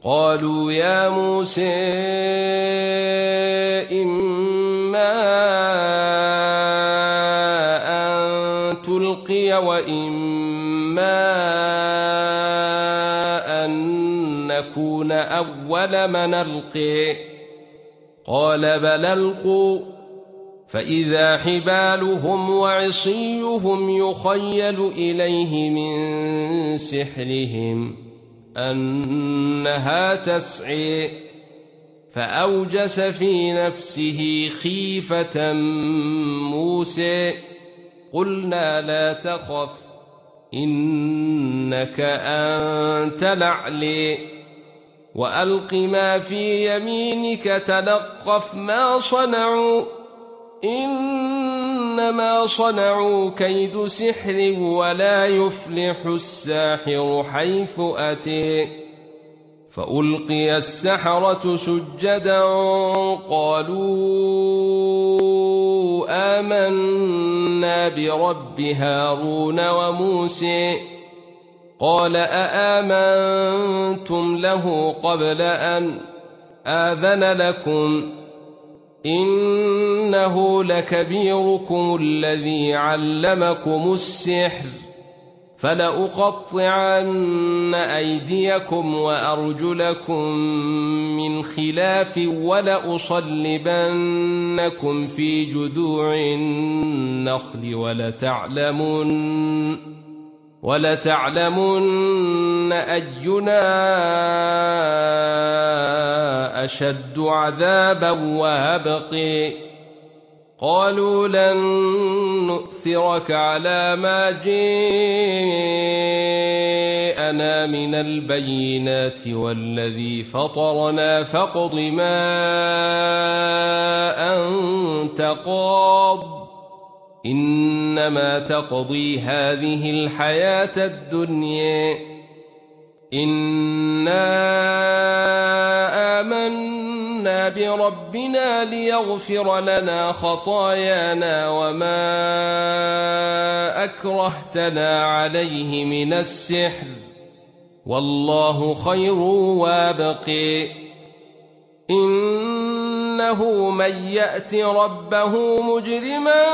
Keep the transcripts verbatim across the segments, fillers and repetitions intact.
قالوا يا موسى إما أن تلقي وإما أن نكون أول من ألقي قال بل ألقوا فإذا حبالهم وعصيهم يخيل إليه من سحرهم أنها تسعي فأوجس في نفسه خيفة موسى قلنا لا تخف إنك أنت الأعلى وألق ما في يمينك تلقف ما صنعوا إنما صنعوا كيد سحر ولا يفلح الساحر حيث أتي فألقي السحرة سجدا قالوا آمنا برب هارون وموسى قال أآمنتم له قبل أن آذن لكم إنه لكبيركم الذي علمكم السحر فلأقطعن أيديكم وأرجلكم من خلاف ولأصلبنكم في جذوع النخل ولتعلمن ولتعلمن أينا أشد عذابا وأبقي قالوا لن نؤثرك على ما جاءنا من البينات والذي فطرنا فاقض ما أنت قاض إنما تقضي هذه الحياة الدنيا إنا آمنا بربنا ليغفر لنا خطايانا وما أكرهتنا عليه من السحر والله خير وابقي إنه من يأت ربه مجرما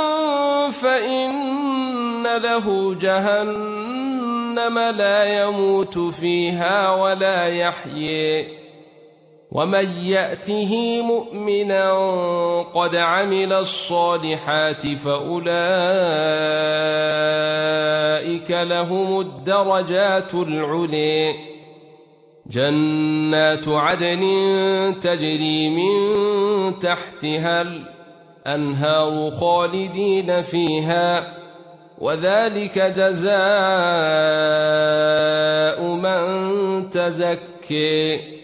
فإن له جهنم لا يموت فيها ولا يحيي ومن يأته مؤمنا قد عمل الصالحات فأولئك لهم الدرجات العلي جنات عدن تجري من تحتها الأنهار خالدين فيها وذلك جزاء من تزكي